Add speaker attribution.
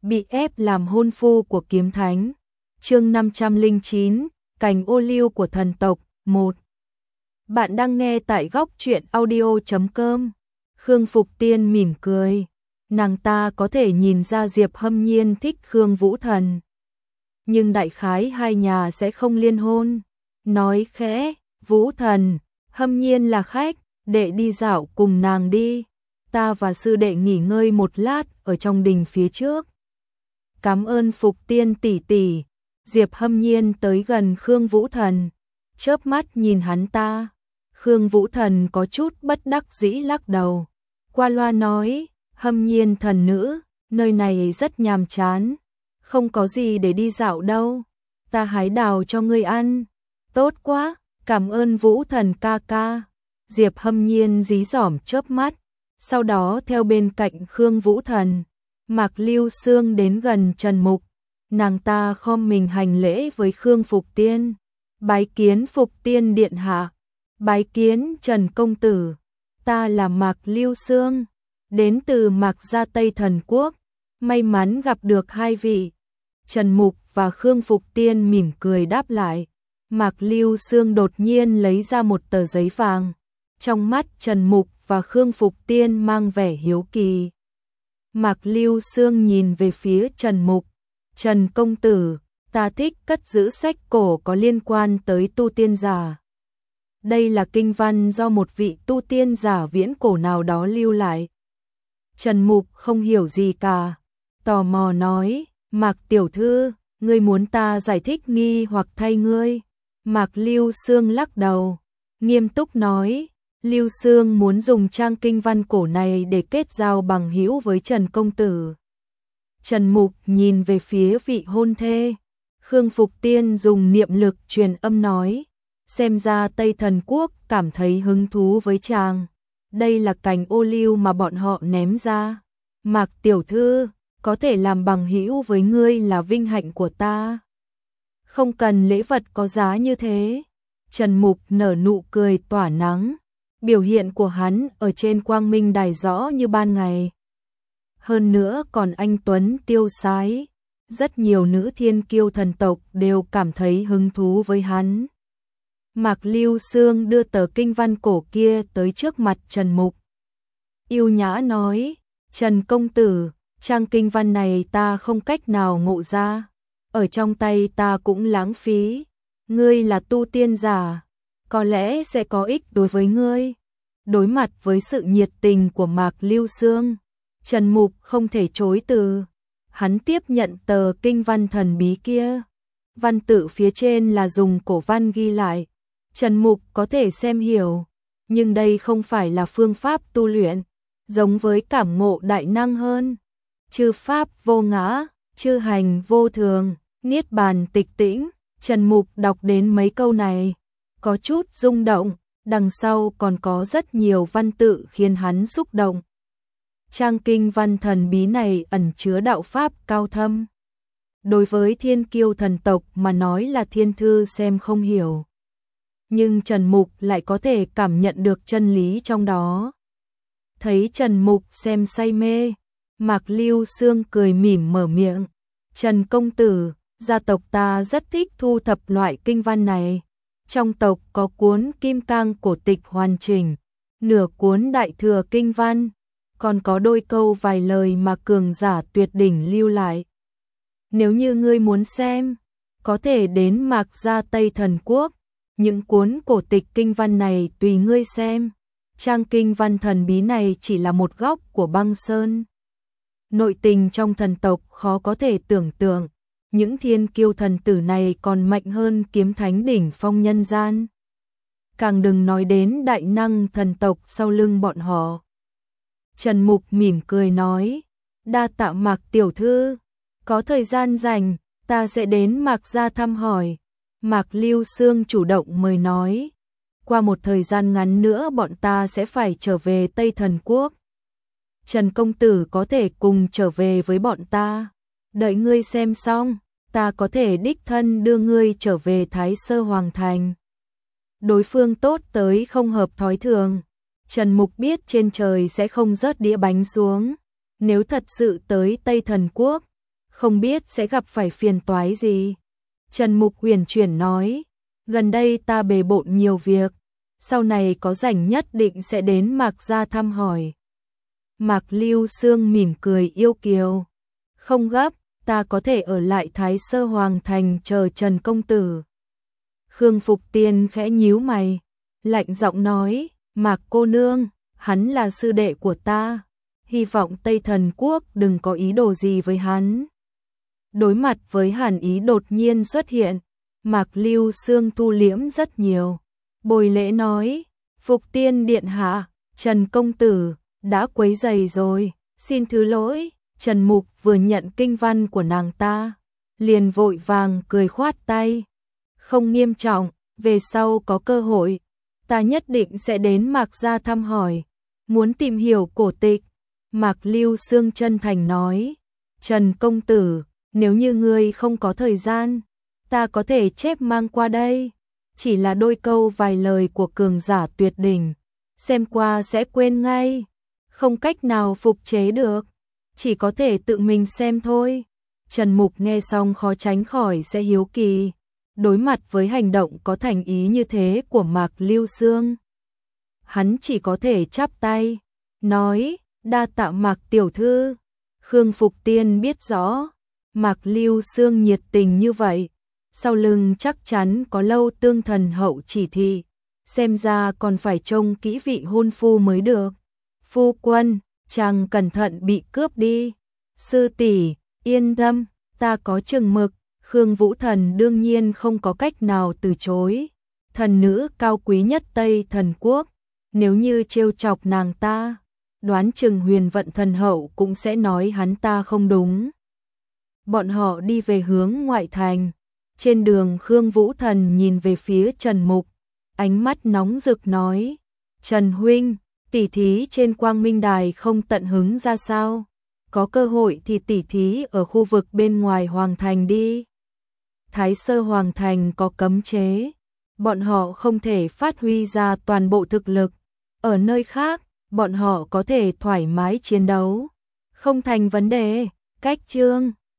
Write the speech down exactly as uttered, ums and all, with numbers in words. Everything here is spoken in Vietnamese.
Speaker 1: bị ép làm hôn phu của kiếm thánh. Chương năm trăm lẻ chín, cành ô liu của thần tộc, một. Bạn đang nghe tại góc truyện audio chấm com. Khương Phục Tiên mỉm cười, nàng ta có thể nhìn ra Diệp Hâm Nhiên thích Khương Vũ Thần, nhưng đại khái hai nhà sẽ không liên hôn. Nói khẽ, Vũ Thần, Hâm Nhiên là khách, đệ đi dạo cùng nàng đi, ta và sư đệ nghỉ ngơi một lát ở trong đình phía trước. Cảm ơn Phục Tiên tỷ tỷ. Diệp Hâm Nhiên tới gần Khương Vũ Thần, chớp mắt nhìn hắn ta. Khương Vũ Thần có chút bất đắc dĩ lắc đầu, qua loa nói, Hâm Nhiên thần nữ, nơi này rất nhàm chán, không có gì để đi dạo đâu, ta hái đào cho ngươi ăn. Tốt quá, cảm ơn Vũ Thần ca ca. Diệp Hâm Nhiên dí dỏm chớp mắt, sau đó theo bên cạnh Khương Vũ Thần, Mạc Lưu Xương đến gần Trần Mục, nàng ta khom mình hành lễ với Khương Phục Tiên, bái kiến Phục Tiên điện hạ, bái kiến Trần công tử, ta là Mạc Lưu Xương, đến từ Mạc Gia Tây Thần Quốc, may mắn gặp được hai vị. Trần Mục và Khương Phục Tiên mỉm cười đáp lại. Mạc Lưu Xương đột nhiên lấy ra một tờ giấy vàng, trong mắt Trần Mục và Khương Phục Tiên mang vẻ hiếu kỳ. Mạc Lưu Xương nhìn về phía Trần Mục, Trần công tử, ta thích cất giữ sách cổ có liên quan tới tu tiên giả. Đây là kinh văn do một vị tu tiên giả viễn cổ nào đó lưu lại. Trần Mục không hiểu gì cả, tò mò nói, Mạc tiểu thư, ngươi muốn ta giải thích nghi hoặc thay ngươi? Mạc Lưu Xương lắc đầu, nghiêm túc nói, Lưu Xương muốn dùng trang kinh văn cổ này để kết giao bằng hữu với Trần công tử. Trần Mục nhìn về phía vị hôn thê. Khương Phục Tiên dùng niệm lực truyền âm nói, xem ra Tây Thần Quốc cảm thấy hứng thú với chàng. Đây là cành ô liu mà bọn họ ném ra. Mạc tiểu thư, có thể làm bằng hữu với ngươi là vinh hạnh của ta. Không cần lễ vật có giá như thế. Trần Mục nở nụ cười tỏa nắng, biểu hiện của hắn ở trên quang minh đài rõ như ban ngày. Hơn nữa còn anh tuấn tiêu sái, rất nhiều nữ thiên kiêu thần tộc đều cảm thấy hứng thú với hắn. Mạc Lưu Xương đưa tờ kinh văn cổ kia tới trước mặt Trần Mục, yêu nhã nói, Trần công tử, trang kinh văn này ta không cách nào ngộ ra, ở trong tay ta cũng lãng phí, ngươi là tu tiên giả, có lẽ sẽ có ích đối với ngươi. Đối mặt với sự nhiệt tình của Mạc Lưu Xương, Trần Mục không thể chối từ, hắn tiếp nhận tờ kinh văn thần bí kia. Văn tự phía trên là dùng cổ văn ghi lại, Trần Mục có thể xem hiểu, nhưng đây không phải là phương pháp tu luyện, giống với cảm ngộ đại năng hơn. Chư pháp vô ngã, chư hành vô thường, niết bàn tịch tĩnh. Trần Mục đọc đến mấy câu này, có chút rung động, đằng sau còn có rất nhiều văn tự khiến hắn xúc động. Trang kinh văn thần bí này ẩn chứa đạo pháp cao thâm. Đối với thiên kiêu thần tộc mà nói là thiên thư xem không hiểu, nhưng Trần Mục lại có thể cảm nhận được chân lý trong đó. Thấy Trần Mục xem say mê, Mạc Lưu Xương cười mỉm mở miệng, Trần công tử, gia tộc ta rất thích thu thập loại kinh văn này. Trong tộc có cuốn Kim Cang cổ tịch hoàn chỉnh, nửa cuốn Đại Thừa kinh văn, còn có đôi câu vài lời mà cường giả tuyệt đỉnh lưu lại. Nếu như ngươi muốn xem, có thể đến Mạc Gia Tây Thần Quốc, những cuốn cổ tịch kinh văn này tùy ngươi xem. Trang kinh văn thần bí này chỉ là một góc của băng sơn. Nội tình trong thần tộc khó có thể tưởng tượng, những thiên kiêu thần tử này còn mạnh hơn kiếm thánh đỉnh phong nhân gian. Càng đừng nói đến đại năng thần tộc sau lưng bọn họ. Trần Mục mỉm cười nói, đa tạ Mạc tiểu thư, có thời gian rảnh, ta sẽ đến Mạc Gia thăm hỏi. Mạc Lưu Xương chủ động mời nói, qua một thời gian ngắn nữa bọn ta sẽ phải trở về Tây Thần Quốc. Trần công tử có thể cùng trở về với bọn ta, đợi ngươi xem xong, ta có thể đích thân đưa ngươi trở về Thái Sơ Hoàng Thành. Đối phương tốt tới không hợp thói thường, Trần Mục biết trên trời sẽ không rớt đĩa bánh xuống, nếu thật sự tới Tây Thần Quốc, không biết sẽ gặp phải phiền toái gì. Trần Mục huyền chuyển nói, gần đây ta bề bộn nhiều việc, sau này có rảnh nhất định sẽ đến Mạc gia thăm hỏi. Mạc Lưu Xương mỉm cười yêu kiều, không gấp, ta có thể ở lại Thái Sơ Hoàng Thành chờ Trần công tử. Khương Phục Tiên khẽ nhíu mày, lạnh giọng nói, Mạc cô nương, hắn là sư đệ của ta, hy vọng Tây Thần Quốc đừng có ý đồ gì với hắn. Đối mặt với hàn ý đột nhiên xuất hiện, Mạc Lưu Xương thu liễm rất nhiều. Bồi lễ nói, Phục Tiên điện hạ, Trần công tử, đã quấy rầy rồi, xin thứ lỗi. Trần Mục vừa nhận kinh văn của nàng ta, liền vội vàng cười khoát tay. Không nghiêm trọng, về sau có cơ hội, ta nhất định sẽ đến Mạc gia thăm hỏi, muốn tìm hiểu cổ tịch. Mạc Lưu Xương chân thành nói, Trần công tử, nếu như ngươi không có thời gian, ta có thể chép mang qua đây, chỉ là đôi câu vài lời của cường giả tuyệt đỉnh, xem qua sẽ quên ngay, không cách nào phục chế được, chỉ có thể tự mình xem thôi. Trần Mục nghe xong khó tránh khỏi sẽ hiếu kỳ, đối mặt với hành động có thành ý như thế của Mạc Lưu Xương, hắn chỉ có thể chắp tay, nói, đa tạ Mạc tiểu thư. Khương Phục Tiên biết rõ, Mạc Lưu Xương nhiệt tình như vậy, sau lưng chắc chắn có lâu tương thần hậu chỉ thị, xem ra còn phải trông kỹ vị hôn phu mới được. Phu quân, chàng cẩn thận bị cướp đi. Sư tỷ, yên tâm, ta có chừng mực. Khương Vũ Thần đương nhiên không có cách nào từ chối. Thần nữ cao quý nhất Tây Thần Quốc, nếu như trêu chọc nàng ta, đoán chừng Huyền Vận Thần hậu cũng sẽ nói hắn ta không đúng. Bọn họ đi về hướng ngoại thành. Trên đường Khương Vũ Thần nhìn về phía Trần Mục, ánh mắt nóng rực nói, Trần huynh, tỉ thí trên Quang Minh Đài không tận hứng ra sao? Có cơ hội thì tỉ thí ở khu vực bên ngoài Hoàng Thành đi. Thái Sơ Hoàng Thành có cấm chế, bọn họ không thể phát huy ra toàn bộ thực lực. Ở nơi khác, bọn họ có thể thoải mái chiến đấu, không thành vấn đề. Cách chương